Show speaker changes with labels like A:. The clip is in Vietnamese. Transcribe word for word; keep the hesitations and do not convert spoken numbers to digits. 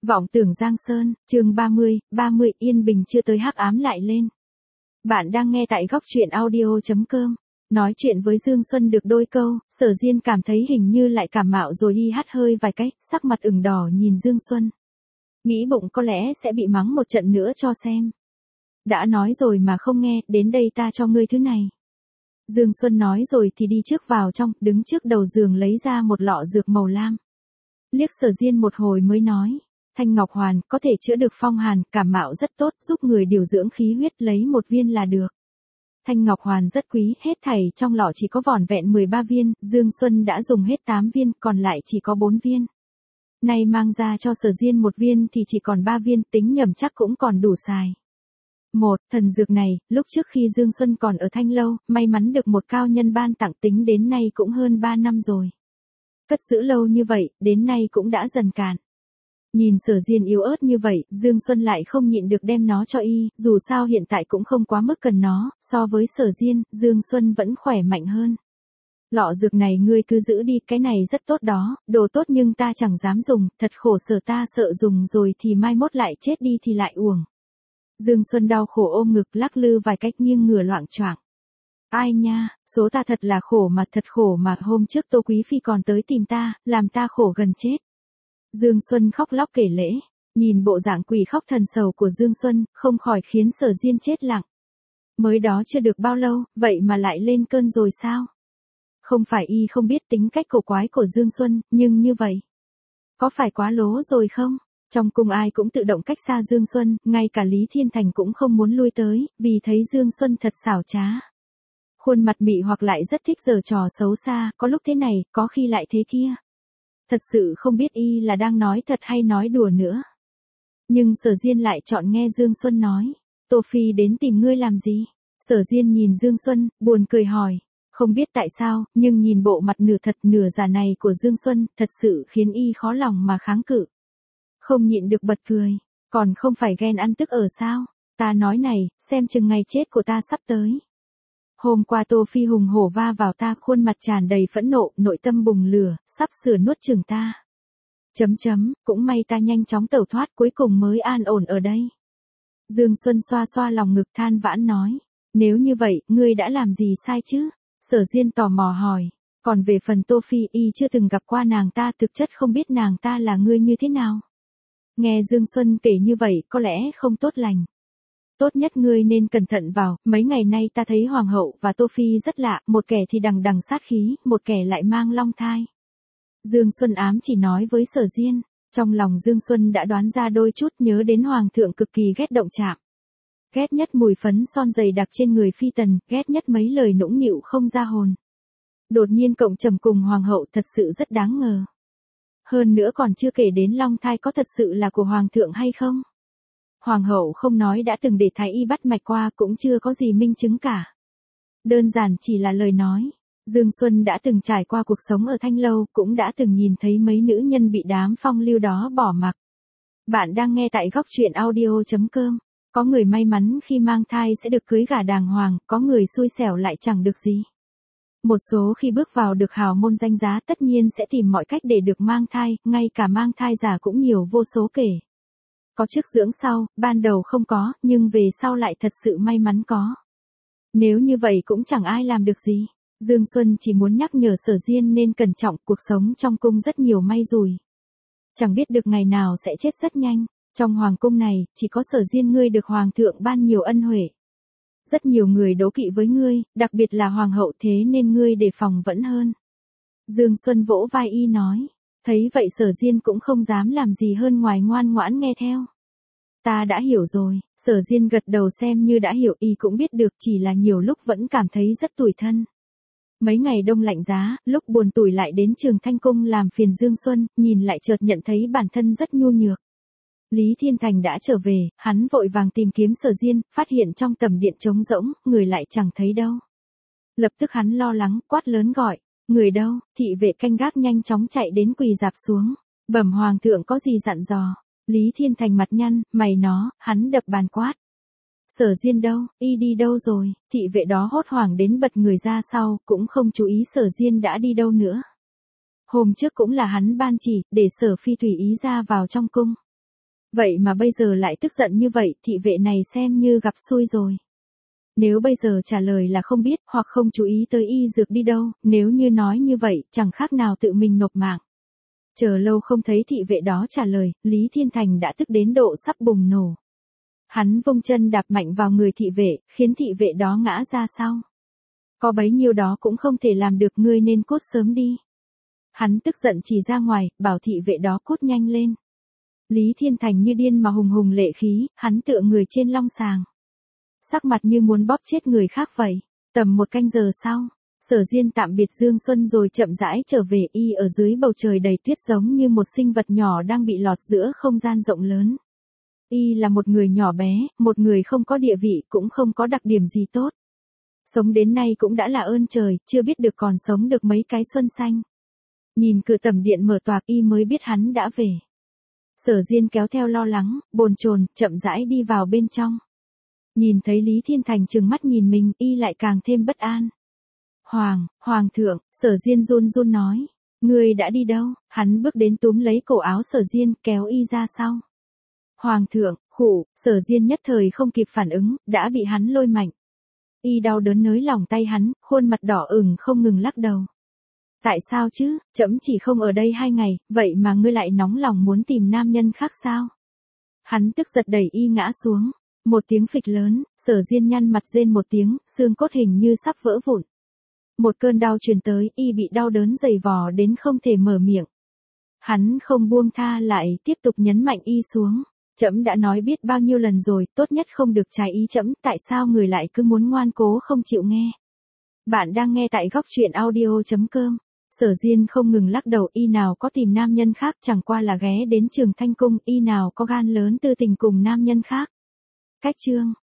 A: Vọng tưởng Giang Sơn, chương ba mươi, ba mươi yên bình chưa tới hắc ám lại lên. Bạn đang nghe tại góc truyện audio chấm com. Nói chuyện với Dương Xuân được đôi câu, Sở Diên cảm thấy hình như lại cảm mạo rồi y hắt hơi vài cách, sắc mặt ửng đỏ nhìn Dương Xuân. Nghĩ bụng có lẽ sẽ bị mắng một trận nữa cho xem. Đã nói rồi mà không nghe, đến đây ta cho ngươi thứ này. Dương Xuân nói rồi thì đi trước vào trong, đứng trước đầu giường lấy ra một lọ dược màu lam. Liếc Sở Diên một hồi mới nói. Thanh Ngọc Hoàn có thể chữa được phong hàn, cảm mạo rất tốt, giúp người điều dưỡng khí huyết, lấy một viên là được. Thanh Ngọc Hoàn rất quý, hết thảy trong lọ chỉ có vỏn vẹn mười ba viên, Dương Xuân đã dùng hết tám viên, còn lại chỉ có bốn viên. Nay mang ra cho Sở Diên một viên thì chỉ còn ba viên, tính nhầm chắc cũng còn đủ xài. Một, thần dược này, lúc trước khi Dương Xuân còn ở Thanh Lâu, may mắn được một cao nhân ban tặng, tính đến nay cũng hơn ba năm rồi. Cất giữ lâu như vậy, đến nay cũng đã dần cạn. Nhìn Sở Diên yếu ớt như vậy, Dương Xuân lại không nhịn được đem nó cho y, dù sao hiện tại cũng không quá mức cần nó, so với Sở Diên, Dương Xuân vẫn khỏe mạnh hơn. Lọ dược này ngươi cứ giữ đi, cái này rất tốt đó, đồ tốt nhưng ta chẳng dám dùng, thật khổ sở, ta sợ dùng rồi thì mai mốt lại chết đi thì lại uổng. Dương Xuân đau khổ ôm ngực, lắc lư vài cách nghiêng ngửa loạng choạng. Ai nha, số ta thật là khổ mà, thật khổ mà, hôm trước Tô Quý Phi còn tới tìm ta, làm ta khổ gần chết. Dương Xuân khóc lóc kể lễ, nhìn bộ dạng quỷ khóc thần sầu của Dương Xuân, không khỏi khiến Sở Diên chết lặng. Mới đó chưa được bao lâu, vậy mà lại lên cơn rồi sao? Không phải y không biết tính cách cổ quái của Dương Xuân, nhưng như vậy, có phải quá lố rồi không? Trong cung ai cũng tự động cách xa Dương Xuân, ngay cả Lý Thiên Thành cũng không muốn lui tới, vì thấy Dương Xuân thật xảo trá. Khuôn mặt mị hoặc lại rất thích giở trò xấu xa, có lúc thế này, có khi lại thế kia. Thật sự không biết y là đang nói thật hay nói đùa nữa. Nhưng Sở Diên lại chọn nghe Dương Xuân nói. Tô Phi đến tìm ngươi làm gì? Sở Diên nhìn Dương Xuân, buồn cười hỏi. Không biết tại sao, nhưng nhìn bộ mặt nửa thật nửa giả này của Dương Xuân, thật sự khiến y khó lòng mà kháng cự. Không nhịn được bật cười. Còn không phải ghen ăn tức ở sao? Ta nói này, xem chừng ngày chết của ta sắp tới. Hôm qua Tô Phi hùng hổ va vào ta, khuôn mặt tràn đầy phẫn nộ, nội tâm bùng lửa, sắp sửa nuốt chửng ta. Chấm chấm, cũng may ta nhanh chóng tẩu thoát, cuối cùng mới an ổn ở đây. Dương Xuân xoa xoa lòng ngực than vãn nói. Nếu như vậy, ngươi đã làm gì sai chứ? Sở Diên tò mò hỏi. Còn về phần Tô Phi, y chưa từng gặp qua nàng ta, thực chất không biết nàng ta là ngươi như thế nào. Nghe Dương Xuân kể như vậy, có lẽ không tốt lành. Tốt nhất ngươi nên cẩn thận vào, mấy ngày nay ta thấy Hoàng hậu và Tô Phi rất lạ, một kẻ thì đằng đằng sát khí, một kẻ lại mang long thai. Dương Xuân ám chỉ nói với Sở Diên, trong lòng Dương Xuân đã đoán ra đôi chút, nhớ đến Hoàng thượng cực kỳ ghét động chạm. Ghét nhất mùi phấn son dày đặc trên người phi tần, ghét nhất mấy lời nũng nịu không ra hồn. Đột nhiên cộng trầm cùng Hoàng hậu thật sự rất đáng ngờ. Hơn nữa còn chưa kể đến long thai có thật sự là của Hoàng thượng hay không. Hoàng hậu không nói đã từng để thái y bắt mạch qua, cũng chưa có gì minh chứng cả. Đơn giản chỉ là lời nói. Dương Xuân đã từng trải qua cuộc sống ở Thanh Lâu, cũng đã từng nhìn thấy mấy nữ nhân bị đám phong lưu đó bỏ mặc. Bạn đang nghe tại góc truyện audio chấm com. Có người may mắn khi mang thai sẽ được cưới gả đàng hoàng, có người xui xẻo lại chẳng được gì. Một số khi bước vào được hào môn danh giá tất nhiên sẽ tìm mọi cách để được mang thai, ngay cả mang thai giả cũng nhiều vô số kể. Có trước dưỡng sau, ban đầu không có, nhưng về sau lại thật sự may mắn có. Nếu như vậy cũng chẳng ai làm được gì. Dương Xuân chỉ muốn nhắc nhở Sở Diên nên cẩn trọng, cuộc sống trong cung rất nhiều may rủi. Chẳng biết được ngày nào sẽ chết rất nhanh. Trong hoàng cung này, chỉ có Sở Diên ngươi được Hoàng thượng ban nhiều ân huệ. Rất nhiều người đố kỵ với ngươi, đặc biệt là Hoàng hậu, thế nên ngươi đề phòng vẫn hơn. Dương Xuân vỗ vai y nói. Thấy vậy Sở Diên cũng không dám làm gì hơn ngoài ngoan ngoãn nghe theo. Ta đã hiểu rồi. Sở Diên gật đầu xem như đã hiểu, y cũng biết được, chỉ là nhiều lúc vẫn cảm thấy rất tủi thân. Mấy ngày đông lạnh giá, lúc buồn tủi lại đến Trường Thanh Cung làm phiền Dương Xuân, nhìn lại chợt nhận thấy bản thân rất nhu nhược. Lý Thiên Thành đã trở về, hắn vội vàng tìm kiếm Sở Diên, phát hiện trong tầm điện trống rỗng, người lại chẳng thấy đâu. Lập tức hắn lo lắng, quát lớn gọi. Người đâu? Thị vệ canh gác nhanh chóng chạy đến quỳ dạp xuống. Bẩm Hoàng thượng có gì dặn dò? Lý Thiên Thành mặt nhăn, mày nó, hắn đập bàn quát. Sở Diên đâu, y đi đâu rồi? Thị vệ đó hốt hoảng đến bật người ra sau, cũng không chú ý Sở Diên đã đi đâu nữa. Hôm trước cũng là hắn ban chỉ, để Sở Phi tùy ý ra vào trong cung. Vậy mà bây giờ lại tức giận như vậy, thị vệ này xem như gặp xui rồi. Nếu bây giờ trả lời là không biết hoặc không chú ý tới y dược đi đâu, nếu như nói như vậy, chẳng khác nào tự mình nộp mạng. Chờ lâu không thấy thị vệ đó trả lời, Lý Thiên Thành đã tức đến độ sắp bùng nổ. Hắn vung chân đạp mạnh vào người thị vệ, khiến thị vệ đó ngã ra sau. Có bấy nhiêu đó cũng không thể làm được, ngươi nên cút sớm đi. Hắn tức giận chỉ ra ngoài, bảo thị vệ đó cút nhanh lên. Lý Thiên Thành như điên mà hùng hùng lệ khí, hắn tựa người trên long sàng. Sắc mặt như muốn bóp chết người khác vậy. Tầm một canh giờ sau, Sở Diên tạm biệt Dương Xuân rồi chậm rãi trở về, y ở dưới bầu trời đầy tuyết giống như một sinh vật nhỏ đang bị lọt giữa không gian rộng lớn. Y là một người nhỏ bé, một người không có địa vị cũng không có đặc điểm gì tốt. Sống đến nay cũng đã là ơn trời, chưa biết được còn sống được mấy cái xuân xanh. Nhìn cửa tẩm điện mở toạc y mới biết hắn đã về. Sở Diên kéo theo lo lắng, bồn chồn, chậm rãi đi vào bên trong. Nhìn thấy Lý Thiên Thành trừng mắt nhìn mình, y lại càng thêm bất an. Hoàng, Hoàng thượng, Sở Diên run run nói. Ngươi đã đi đâu? Hắn bước đến túm lấy cổ áo Sở Diên, kéo y ra sau. Hoàng thượng, khụ, Sở Diên nhất thời không kịp phản ứng, đã bị hắn lôi mạnh. Y đau đớn nới lỏng tay hắn, khuôn mặt đỏ ửng không ngừng lắc đầu. Tại sao chứ, trẫm chỉ không ở đây hai ngày, vậy mà ngươi lại nóng lòng muốn tìm nam nhân khác sao? Hắn tức giật đẩy y ngã xuống. Một tiếng phịch lớn, Sở Diên nhăn mặt rên một tiếng, xương cốt hình như sắp vỡ vụn. Một cơn đau truyền tới, y bị đau đớn dày vò đến không thể mở miệng. Hắn không buông tha lại, tiếp tục nhấn mạnh y xuống. Trẫm đã nói biết bao nhiêu lần rồi, tốt nhất không được trái ý trẫm, tại sao người lại cứ muốn ngoan cố không chịu nghe? Bạn đang nghe tại góc truyện audio chấm com. Sở Diên không ngừng lắc đầu, y nào có tìm nam nhân khác, chẳng qua là ghé đến Trường Thanh Cung, y nào có gan lớn tư tình cùng nam nhân khác. Cách chương